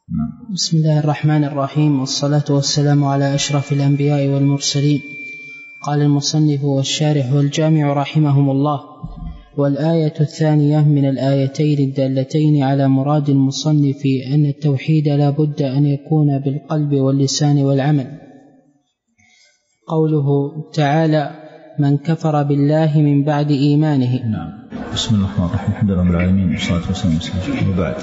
بسم الله الرحمن الرحيم، والصلاة والسلام على أشرف الأنبياء والمرسلين. قال المصنف والشارح والجامع رحمهم الله: والآية الثانية من الآيتين الدالتين على مراد المصنف أن التوحيد لا بد أن يكون بالقلب واللسان والعمل. قوله تعالى: من كفر بالله من بعد إيمانه. نعم. بسم الله الرحمن الرحيم، الحمد لله رب العالمين، والصلاة والسلام على رسول الله. وبعد،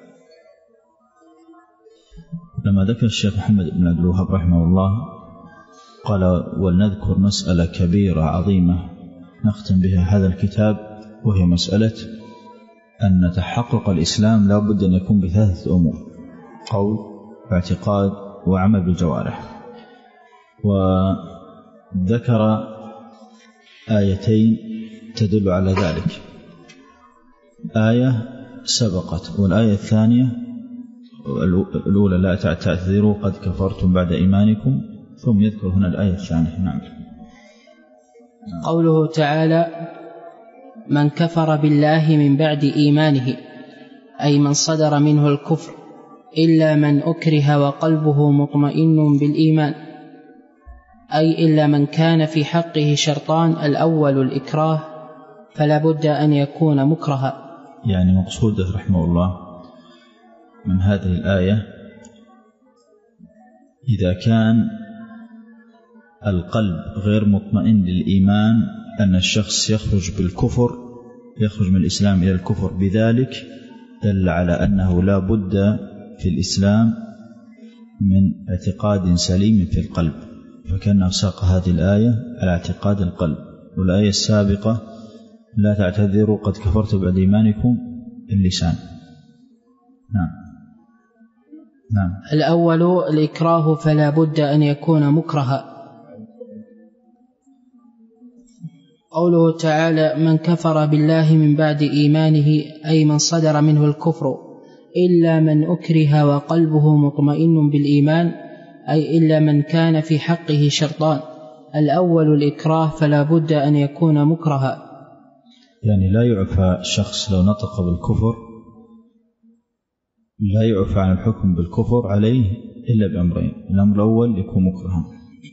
لما ذكر الشيخ محمد بن عبد الوهاب رحمه الله قال: ولنذكر مسألة كبيرة عظيمة نختم بها هذا الكتاب، وهي مسألة أن تحقق الإسلام لا بد أن يكون بثلاثة أمور: قول واعتقاد وعمل بالجوارح. وذكر آيتين تدل على ذلك. آية سبقت، والآية الثانية الأولى: لا تعتذروا قد كفرتم بعد إيمانكم. ثم يذكر هنا الآية الثانية. نعم. قوله تعالى: من كفر بالله من بعد إيمانه، أي من صدر منه الكفر، إلا من أكره وقلبه مطمئن بالإيمان، أي إلا من كان في حقه شرطان: الأول الإكراه، فلا بد أن يكون مكرها. يعني مقصوده رحمه الله من هذه الآية: إذا كان القلب غير مطمئن للإيمان، أن الشخص يخرج بالكفر، يخرج من الإسلام إلى الكفر، بذلك دل على أنه لا بد في الإسلام من اعتقاد سليم في القلب، فكأنه ساق هذه الآية على اعتقاد القلب. والآية السابقة: لا تعتذروا قد كفرتم بعد إيمانكم، اللسان. نعم. الأول الإكراه، فلا بد أن يكون مكرها. قوله تعالى: من كفر بالله من بعد إيمانه، أي من صدر منه الكفر، إلا من أكره وقلبه مطمئن بالإيمان، أي إلا من كان في حقه شرطان: الأول الإكراه، فلا بد أن يكون مكرها. يعني لا يعفى الشخص لو نطق بالكفر، لا يعفى عن الحكم بالكفر عليه إلا بأمرين: الأمر الأول يكون مكرها،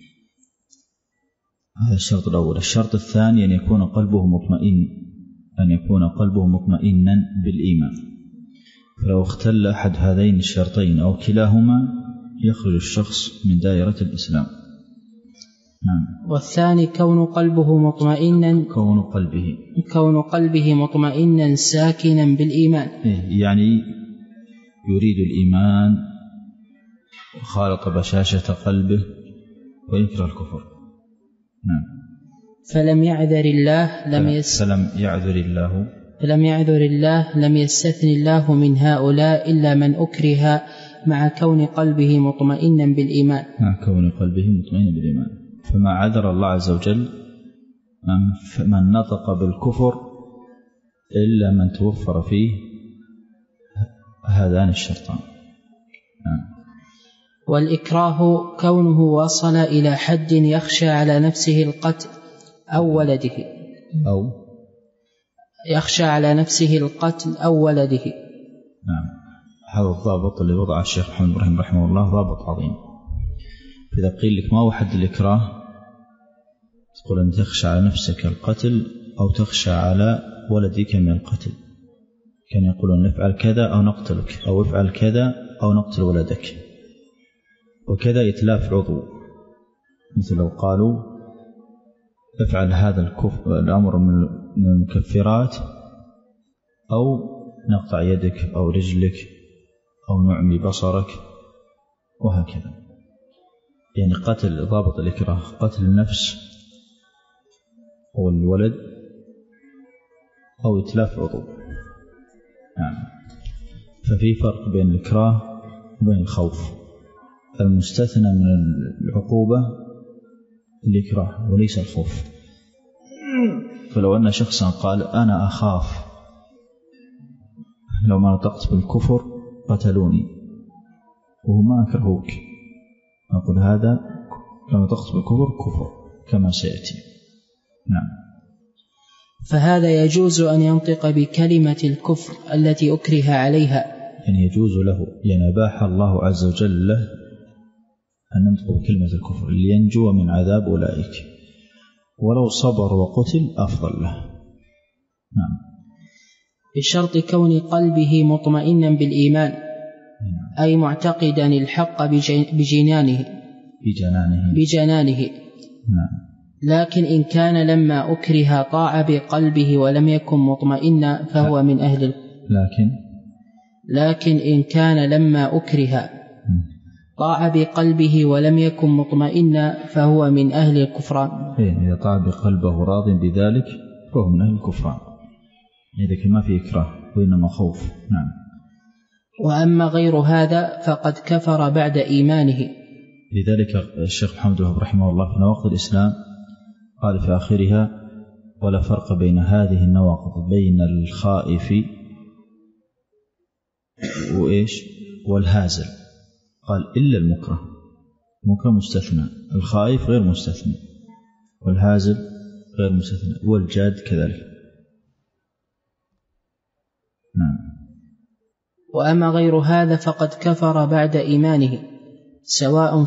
هذا الشرط الأول. الشرط الثاني أن يكون قلبه مطمئن، أن يكون قلبه مطمئنا بالإيمان. فلو اختل أحد هذين الشرطين أو كلاهما يخرج الشخص من دائرة الإسلام. نعم. والثاني كون قلبه مطمئنا، كون قلبه مطمئنا ساكنا بالإيمان، يعني يريد الإيمان وخالط بشاشة قلبه ويكره الكفر. نعم. فلم يعذر الله لم يستثن الله من هؤلاء إلا من أكره مع كون قلبه مطمئنا بالإيمان. فما عذر الله عز وجل من نطق بالكفر إلا من توفر فيه هذان الشرطان. والإكراه كونه وصل إلى حد يخشى على نفسه القتل أو ولده، يخشى على نفسه القتل أو ولده. نعم. هذا الضابط اللي وضع الشيخ محمد إبراهيم رحمه الله ضابط عظيم. إذا قيل لك ما هو حد الإكراه، تقول أن تخشى على نفسك القتل أو تخشى على ولدك من القتل. كان يقولون: نفعل كذا أو نقتلك، أو افعل كذا أو نقتل ولدك. وكذا إتلاف عضو، مثل لو قالوا: افعل هذا الأمر من المكفرات، أو نقطع يدك أو رجلك أو نعمي بصرك، وهكذا. يعني قتل، ضابط الإكراه قتل النفس أو الولد أو إتلاف عضو. نعم. ففي فرق بين الإكراه وبين الخوف. المستثنى من العقوبة الإكراه وليس الخوف. فلو أن شخصا قال: أنا أخاف لو ما نطقت بالكفر قتلوني، وهو ما أكرهوك، نقول هذا لو نطقت بالكفر كفر كما سيأتي. نعم. فهذا يجوز أن ينطق بكلمة الكفر التي أكره عليها، يعني يجوز له، يعني أباح الله عز وجل له أن ينطق بكلمة الكفر لينجو من عذاب أولئك، ولو صبر وقتل أفضل له. نعم. بشرط كون قلبه مطمئنا بالإيمان، أي معتقدا الحق بجنانه. نعم. لكن إن كان لما أكره طاع بقلبه ولم يكن مطمئنا فهو من أهل لكن إن كان لما أكره طاع بقلبه ولم يكن مطمئنا فهو من أهل الكفران. إذا طاع بقلبه راض بذلك فهو من أهل الكفران، إذا ما في إكراه وإنما خوف. نعم. وأما غير هذا فقد كفر بعد إيمانه. لذلك الشيخ محمد الوهاب رحمه الله في نواقض الإسلام قال في آخرها: ولا فرق بين هذه النواقض بين الخائف والهازل. قال إلا المكره، مكره مستثنى، الخائف غير مستثنى، والهازل غير مستثنى، والجاد كذلك. نعم. وأما غير هذا فقد كفر بعد إيمانه، سواء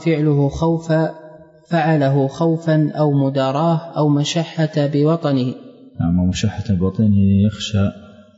فعله خوفا أو مداراه أو مشحة بوطنه. نعم. مشحة بوطنه يخشى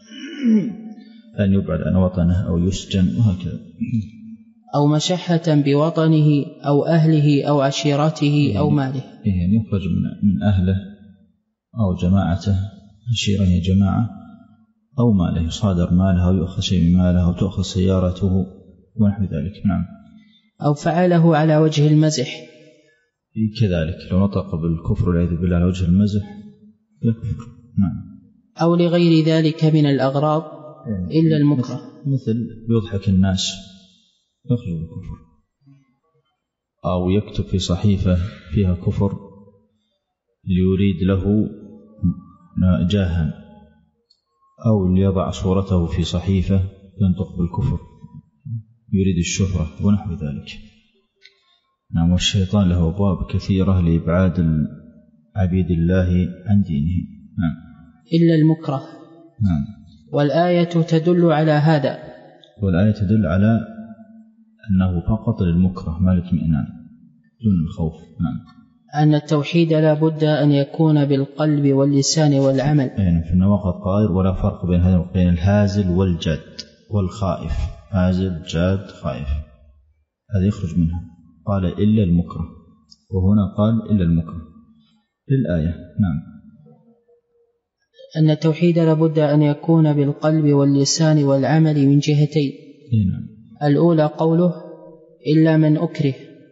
أن يبعد عن وطنه أو يسجن وهكذا، أو مشحة بوطنه أو أهله أو عشيرته أو ماله، يعني يخرج من أهله أو جماعته، عشيرة هي جماعة، أو ماله، يصادر ماله أو يؤخذ شيء من ماله أو تؤخذ سيارته ونحو ذلك. نعم. أو فعله على وجه المزح، كذلك لو نطق بالكفر والعياذ بالله على وجه المزح يكفر. نعم. أو لغير ذلك من الأغراض إلا المكره، مثل يضحك الناس يخرج بالكفر، أو يكتب في صحيفة فيها كفر ليريد له جاها، أو ليضع صورته في صحيفة ينطق بالكفر يريد الشهرة ونحو ذلك. نعم. والشيطان له أبواب كثيرة لإبعاد عبيد الله عن دينه. نعم. إلا المكره. نعم. والآية تدل على هذا، والآية تدل على أنه فقط للمكره ما للاطمئنان دون الخوف. نعم. أن التوحيد لا بد أن يكون بالقلب واللسان والعمل. يعني في النواقض قائل: ولا فرق بين هذا وبين الهازل والجاد والخائف. هازل، جاد، خائف، هذا يخرج منها. قال إلا المكره، وهنا قال إلا المكره للآية. نعم. أن التوحيد لابد أن يكون بالقلب واللسان والعمل من جهتين. نعم. الأولى قوله إلا من أكره،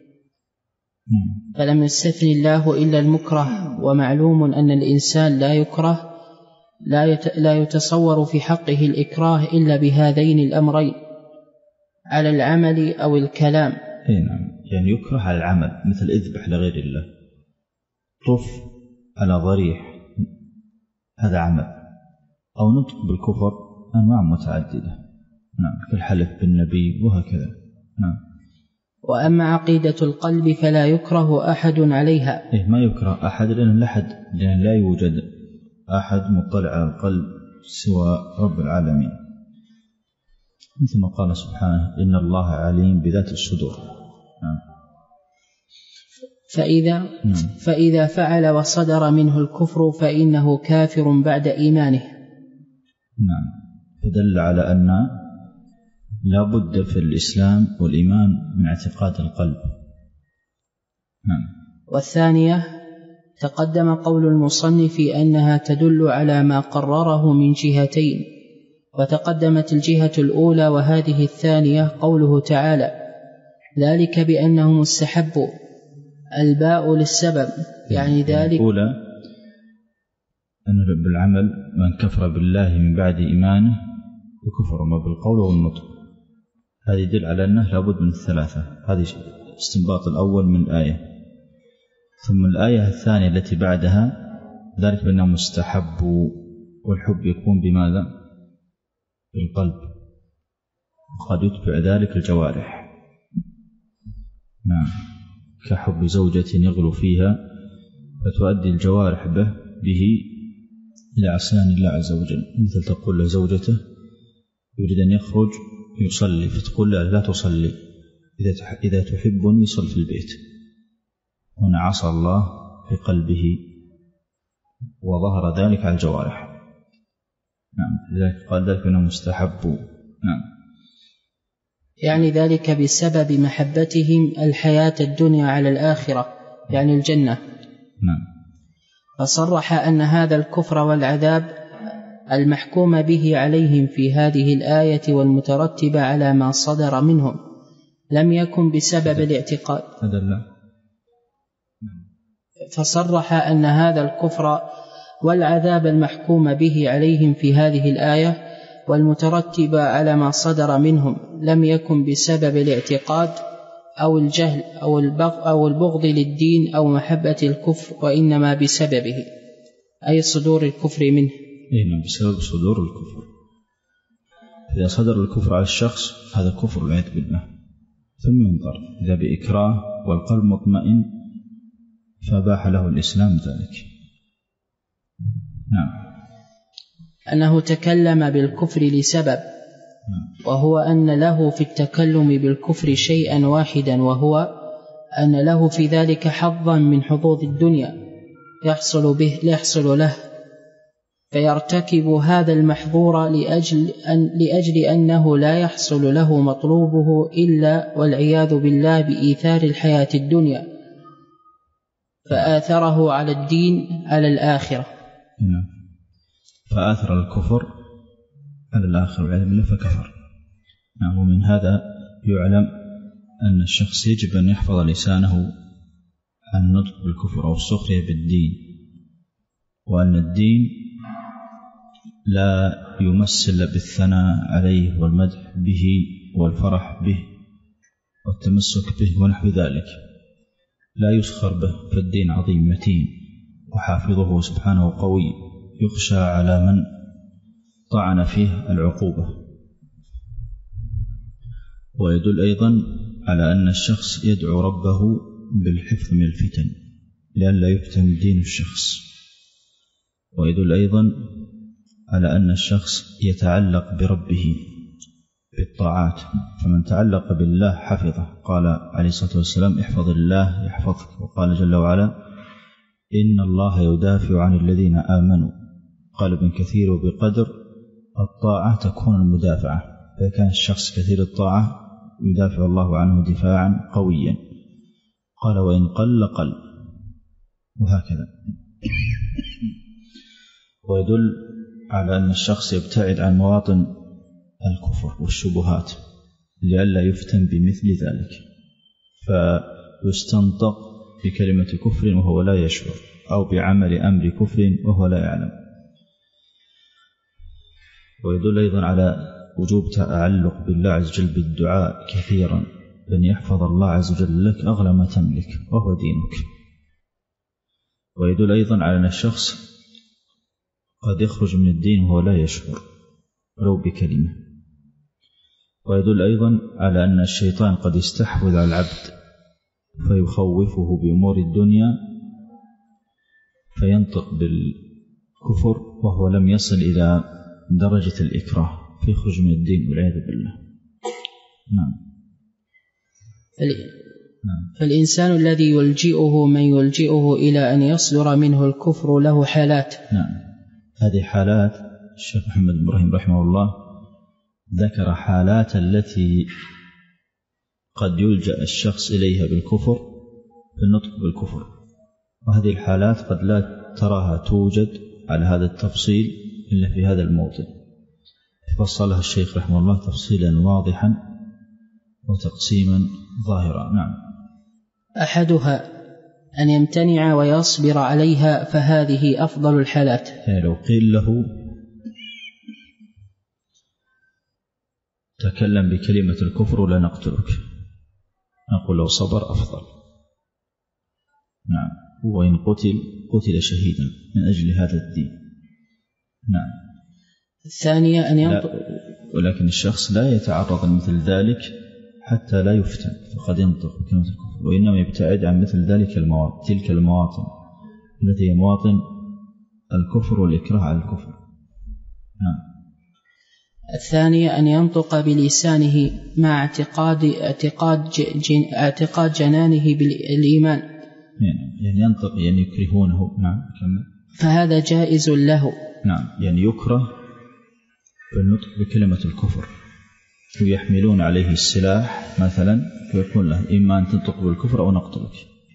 فلم يستثني الله إلا المكره، ومعلوم أن الإنسان لا يكره، لا يتصور في حقه الإكراه إلا بهذين الأمرين، على العمل أو الكلام. نعم. يعني يكره على العمل، مثل اذبح لغير الله، طف على ضريح، هذا عمل، أو نطق بالكفر أنواع متعددة. نعم. كالحلف بالنبي وهكذا. نعم. وأما عقيدة القلب فلا يكره أحد عليها. ما يكره أحد لأن لا يوجد أحد مطلع على القلب سوى رب العالمين، مثل ما قال سبحانه: إن الله عليم بذات الصدور. نعم. فإذا فعل وصدر منه الكفر فإنه كافر بعد إيمانه. نعم. فدل على أن لا بد في الإسلام والإيمان من اعتقاد القلب. نعم. والثانية تقدم قول المصنف أنها تدل على ما قرره من جهتين، وتقدمت الجهة الأولى وهذه الثانية قوله تعالى: ذلك بأنهم استحبوا، الباء للسبب، يعني ذلك الأولى أن بالعمل من كفر بالله من بعد إيمانه يكفر ما بالقول والنطق، هذه يدل على أنه لابد من الثلاثة. هذه استنباط الأول من الآية. ثم الآية الثانية التي بعدها: ذلك بأنهم استحبوا، والحب يكون بماذا؟ بالقلب، وقد يتبع ذلك الجوارح. نعم. كحب زوجة يغلو فيها فتؤدي الجوارح به إلى عصيان الله عز وجل، مثل تقول لزوجته يريد أن يخرج يصلي فتقول لا تصلي، إذا تحبني صل في البيت. هنا عصى الله في قلبه وظهر ذلك على الجوارح. نعم، لذلك قال ذلك أنه مستحب. نعم، يعني ذلك بسبب محبتهم الحياة الدنيا على الآخرة، يعني الجنة. نعم. فصرح أن هذا الكفر والعذاب المحكوم به عليهم في هذه الآية والمترتب على ما صدر منهم لم يكن بسبب الاعتقاد. فصرح أن هذا الكفر والعذاب المحكوم به عليهم في هذه الآية والمترتب على ما صدر منهم لم يكن بسبب الاعتقاد أو الجهل أو البغض للدين أو محبة الكفر، وإنما بسببه، أي صدور الكفر منه. نعم، بسبب صدور الكفر. إذا صدر الكفر على الشخص هذا كفر والعياذ بالله، ثم ينظر إذا بإكراه والقلب مطمئن فباح له الإسلام ذلك. نعم. أنه تكلم بالكفر لسبب، وهو أن له في التكلم بالكفر شيئا واحدا، وهو أن له في ذلك حظا من حظوظ الدنيا يحصل له، فيرتكب هذا المحظور لأجل أنه لا يحصل له مطلوبه إلا والعياذ بالله بإيثار الحياة الدنيا، فآثره على الدين على الآخرة. فآثر الكفر على الآخرة والعياذ بالله فكفر. ومن هذا يعلم أن الشخص يجب أن يحفظ لسانه عن النطق بالكفر أو السخرية بالدين، وأن الدين لا يمثل بالثناء عليه والمدح به والفرح به والتمسك به ونحو ذلك، لا يسخر به، فالدين عظيم متين وحافظه سبحانه قوي يخشى على من طعن فيه العقوبة. ويدل أيضا على أن الشخص يدعو ربه بالحفظ من الفتن لئلا يفتن دين الشخص. ويدل أيضا على أن الشخص يتعلق بربه بالطاعات، فمن تعلق بالله حفظه. قال عليه الصلاة والسلام احفظ الله يحفظك، وقال جل وعلا إن الله يدافع عن الذين آمنوا. قال ابن كثير وبقدر الطاعة تكون المدافعة، فإذا كان الشخص كثير الطاعة يدافع الله عنه دفاعا قويا. قال وإن قل قل، وهكذا. ويدل على أن الشخص يبتعد عن مواطن الكفر والشبهات لئلا يفتن بمثل ذلك، فيستنطق بكلمة كفر وهو لا يشعر، أو بعمل أمر كفر وهو لا يعلم. ويدل أيضا على وجوب تعلق بالله عز وجل بالدعاء كثيرا، بأن يحفظ الله عز وجل لك أغلى ما تملك وهو دينك. ويدل أيضا على أن الشخص قد يخرج من الدين وهو لا يشعر ولو بكلمة. ويدل أيضا على أن الشيطان قد يستحوذ على العبد فيخوفه بأمور الدنيا فينطق بالكفر وهو لم يصل إلى درجة الإكراه فيخرج من الدين والعياذ بالله. نعم. فالإنسان الذي يلجئه من يلجئه إلى أن يصدر منه الكفر له حالات. نعم، هذه حالات الشيخ محمد بن إبراهيم رحمه الله ذكر حالات التي قد يلجأ الشخص إليها بالكفر بالنطق بالكفر، وهذه الحالات قد لا تراها توجد على هذا التفصيل إلا في هذا الموطن، فصلها الشيخ رحمه الله تفصيلا واضحا وتقسيما ظاهرا. نعم. أحدها أن يمتنع ويصبر عليها، فهذه أفضل الحالات. يعني لو قيل له تكلم بكلمة الكفر ولا نقتلك، نقول لو صبر أفضل. نعم. وإن قتل شهيدا من أجل هذا الدين. نعم. الثانية أن ينطق، ولكن الشخص لا يتعرض لمثل ذلك حتى لا يفتن، فقد ينطق بكلمة الكفر، وإنما يبتعد عن مثل تلك المواطن التي هي مواطن الكفر والإكراه على الكفر. نعم. الثانية أن ينطق بلسانه مع اعتقاد جنانه بالإيمان، يعني ينطق يعني يكرهونه. نعم كمل. فهذا جائز له. نعم يعني يكره بالنطق بكلمة الكفر، ويحملون عليه السلاح مثلا فيكون له إما أن تنطق بالكفر أو نقتلك،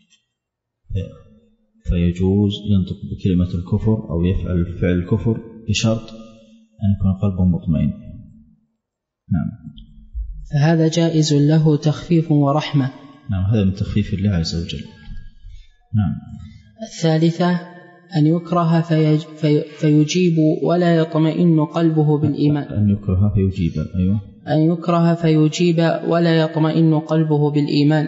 فيجوز ينطق بكلمة الكفر أو يفعل فعل الكفر بشرط أن يكون قلبه مطمئن. نعم فهذا جائز له تخفيف ورحمة. نعم هذا من تخفيف الله عز وجل. نعم. الثالثة أن يكره فيجيب ولا يطمئن قلبه بالإيمان. أن يكره فيجيب. أيوة. أن يكره فيجيب ولا يطمئن قلبه بالإيمان،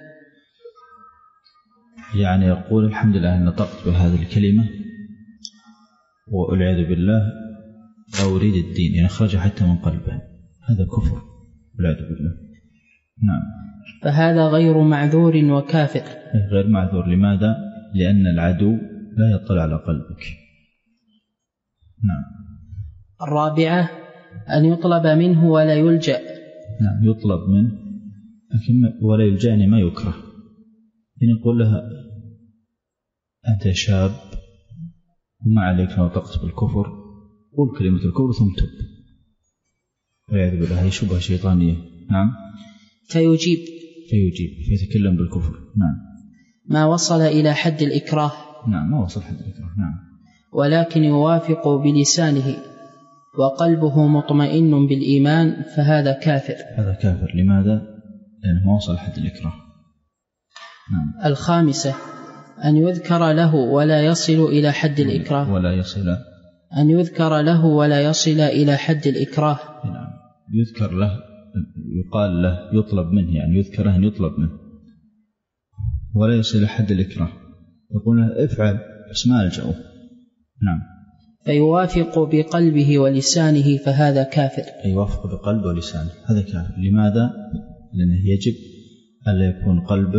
يعني يقول الحمد لله أن نطقت بهذه الكلمة والعياذ بالله لا أريد الدين، يعني خرج حتى من قلبه، هذا كفر والعياذ بالله. نعم. فهذا غير معذور وكافر. غير معذور. لماذا؟ لأن العدو لا يطلع على قلبك. نعم. الرابعة أن يطلب منه ولا يلجأ. نعم يطلب منه لكن ولا يلجأ، يعني ما يكره. يعني يقول لها أنت شاب وما عليك لو نطقت بالكفر، قول كلمة الكفر ثم تب، والعياذ بالله هي شبهة شيطانية. نعم. فيجيب فيتكلم بالكفر. نعم. ما وصل إلى حد الإكراه. نعم ما وصل حد الإكراه. نعم. ولكن يوافق بلسانه وقلبه مطمئن بالإيمان، فهذا كافر. هذا كافر. لماذا؟ لأنه ما وصل حد الإكراه. نعم. الخامسة أن يذكر له ولا يصل إلى حد الإكراه. أن يذكر له ولا يصل إلى حد الإكراه. نعم. يذكر له، يقال له، يطلب منه، يعني يذكر له أن يطلب منه ولا يصل إلى حد الإكراه، يقول له افعل بس ما ألجأه. نعم. فيوافق بقلبه ولسانه، فهذا كافر. يوافق بقلبه ولسانه، هذا كافر. لماذا؟ لأنه يجب أن يكون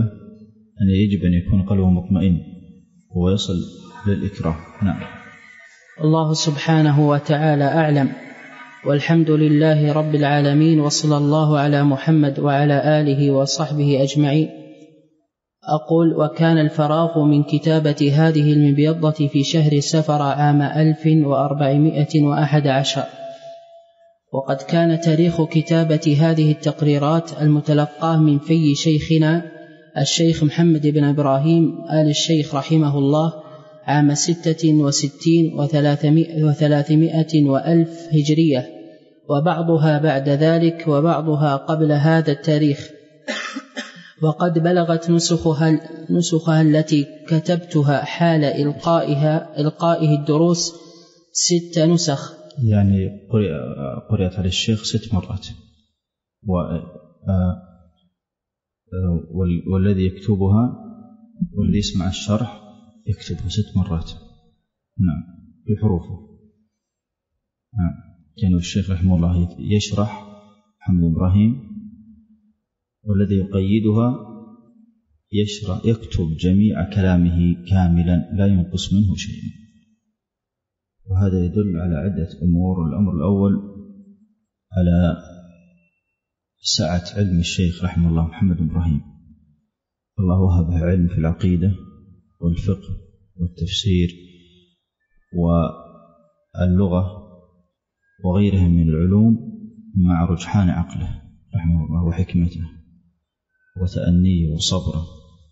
قلبه مطمئن ويصل للإكراه. نعم. الله سبحانه وتعالى أعلم، والحمد لله رب العالمين، وصلى الله على محمد وعلى آله وصحبه أجمعين. أقول: وكان الفراغ من كتابة هذه المبيضة في شهر سفر عام 1411، وقد كان تاريخ كتابة هذه التقريرات المتلقاه من في شيخنا الشيخ محمد بن إبراهيم آل الشيخ رحمه الله عام 66 و300 وألف هجرية، وبعضها بعد ذلك وبعضها قبل هذا التاريخ، وقد بلغت نسخها التي كتبتها حال إلقائه الدروس 6 نسخ، يعني قرأت على الشيخ 6 مرات، والذي يكتبها والذي يسمع الشرح يكتبها 6 مرات. نعم بحروفه. نعم. كان الشيخ رحمه الله يشرح محمد إبراهيم، والذي يقيدها يكتب جميع كلامه كاملا لا ينقص منه شيء، وهذا يدل على عدة أمور. الأمر الأول على سعة علم الشيخ رحمه الله محمد إبراهيم، الله وهبه علم في العقيدة والفقه والتفسير واللغة وغيرها من العلوم، مع رجحان عقله رحمه الله وحكمته وتأنيه وصبره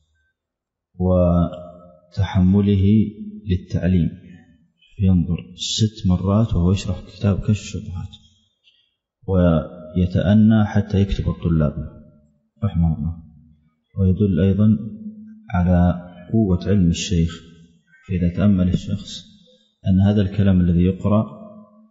وتحمله للتعليم. ينظر 6 مرات وهو يشرح كتاب كشف الشبهات، ويتأنى حتى يكتب الطلاب رحمه الله. ويدل أيضا على قوة علم الشيخ، فإذا تأمل الشخص أن هذا الكلام الذي يقرأ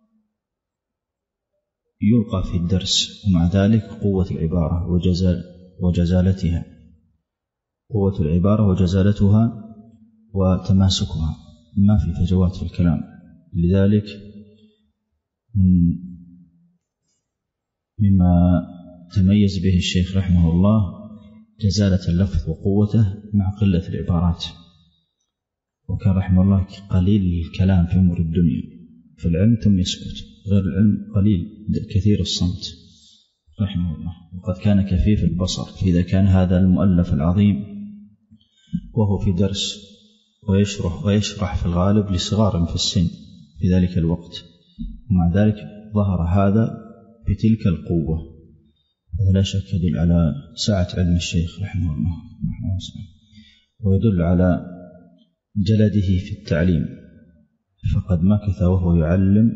يلقى في الدرس، ومع ذلك قوة العبارة وجزالتها، قوة العبارة وجزالتها وتماسكها، ما في فجوات في الكلام. لذلك مما تميز به الشيخ رحمه الله جزالة اللفظ وقوته مع قلة العبارات، وكان رحمه الله قليل الكلام في أمور الدنيا، في العلم ثم يسكت، غير العلم قليل كثير الصمت رحمه الله. وقد كان كفيف البصر، فإذا كان هذا المؤلف العظيم وهو في درس ويشرح في الغالب لصغار في السن في ذلك الوقت، ومع ذلك ظهر هذا بتلك القوة، هذا لا شك يدل على سعة علم الشيخ رحمه الله، ويدل على جلده في التعليم، فقد مكث وهو يعلم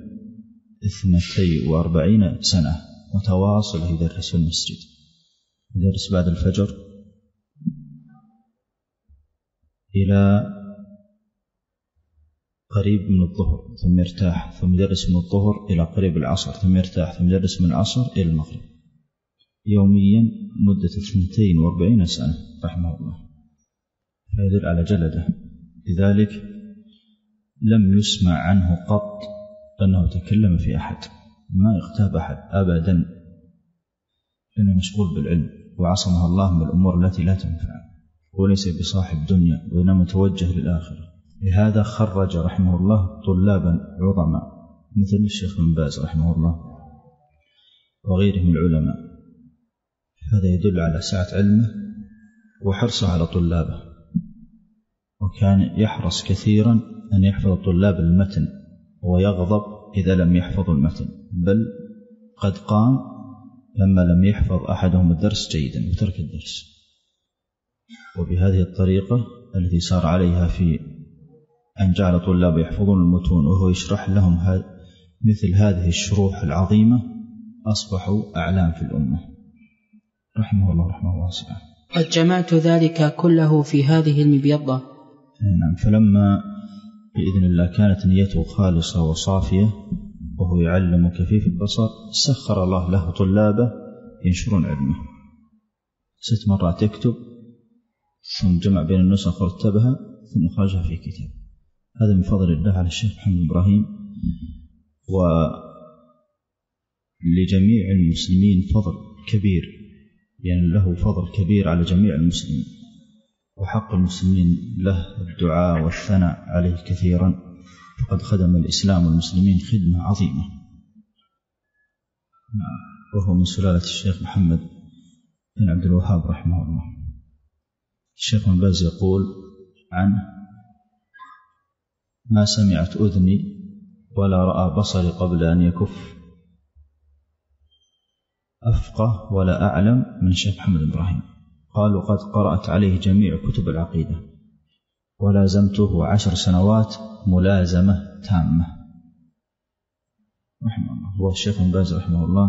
42 سنة متواصل يدرس في المسجد، يدرس بعد الفجر إلى قريب من الظهر ثم يرتاح، ثم يدرس من الظهر إلى قريب العصر ثم يرتاح، ثم يدرس من العصر إلى المغرب يوميا مدة 42 سنة رحمه الله، فيدل على جلده. لذلك لم يسمع عنه قط أنه تكلم في أحد، ما يغتاب أحد أبدا، لأنه مشغول بالعلم وعصمه الله من الأمور التي لا تنفع، وليس بصاحب دنيا وإنما متوجه للآخرة. لهذا خرج رحمه الله طلابا عظما مثل الشيخ بن باز رحمه الله وغيره من العلماء، هذا يدل على سعة علمه وحرصه على طلابه، وكان يحرص كثيرا أن يحفظ طلاب المتن ويغضب إذا لم يحفظوا المتن، بل قد قام لما لم يحفظ أحدهم الدرس جيدا وترك الدرس. وبهذه الطريقة التي سار عليها في أن جعل طلاب يحفظون المتون وهو يشرح لهم مثل هذه الشروح العظيمة، أصبحوا أعلام في الأمة رحمه الله رحمه واسعة. قد جمعت ذلك كله في هذه المبيضة. نعم. فلما بإذن الله كانت نيته خالصة وصافية وهو يعلم كفيف البصر، سخر الله له طلابه ينشرون علمه. 6 مرات يكتب، ثم جمع بين النسخ ورتبها ثم خرجها في كتاب. هذا من فضل الله على الشيخ محمد إبراهيم، ولجميع المسلمين فضل كبير، يعني له فضل كبير على جميع المسلمين، وحق المسلمين له الدعاء والثناء عليه كثيرا، فقد خدم الإسلام والمسلمين خدمة عظيمة. وهو من سلالة الشيخ محمد بن عبد الوهاب رحمه الله. الشيخ بن باز يقول عنه: ما سمعت أذني ولا رأى بصري قبل أن يكف أفقه ولا أعلم من الشيخ محمد إبراهيم. قال: وقد قرأت عليه جميع كتب العقيدة ولازمته 10 سنوات ملازمة تامة رحمه الله. هو الشيخ بن باز رحمه الله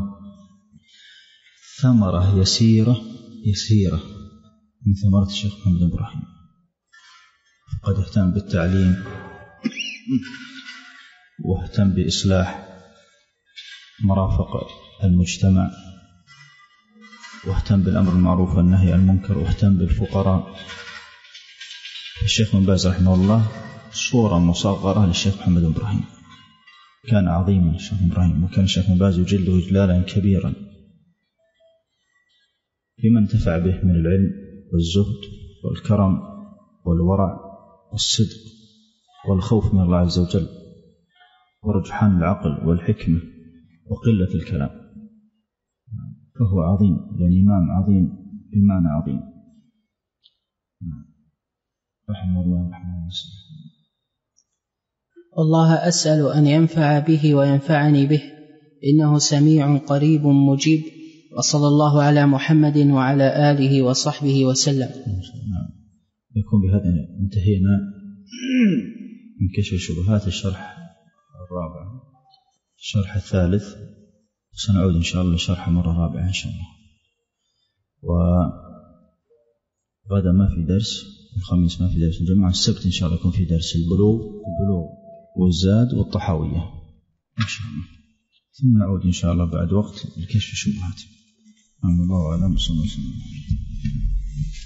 ثمرة يسيرة من ثمرة الشيخ محمد إبراهيم، فقد اهتم بالتعليم واهتم بإصلاح مرافق المجتمع، واهتم بالأمر المعروف والنهي عن المنكر، واهتم بالفقراء. الشيخ بن باز رحمه الله صورة مصغرة للشيخ محمد إبراهيم، كان عظيما الشيخ إبراهيم، وكان الشيخ بن باز يجله إجلالا كبيرا بما انتفع به من العلم والزهد والكرم والورع والصدق والخوف من الله عز وجل ورجحان العقل والحكمة وقلة الكلام. فهو عظيم، يعني إمام عظيم بمعنى عظيم رحمه الله رحمه الله. والله أسأل أن ينفع به وينفعني به، إنه سميع قريب مجيب. وصلى الله على محمد وعلى آله وصحبه وسلم. يكون بهذا انتهينا من كشف شبهات الشرح الرابع. الشرح الثالث سنعود إن شاء الله لشرح مرة رابعة إن شاء الله. وغدا ما في درس، الخميس ما في درس، الجمعة، السبت إن شاء الله يكون في درس البلوغ والزاد والطحاوية إن شاء الله، ثم نعود إن شاء الله بعد وقت لكشف الشبهات. الله أعلم. صلى الله عليه وسلم.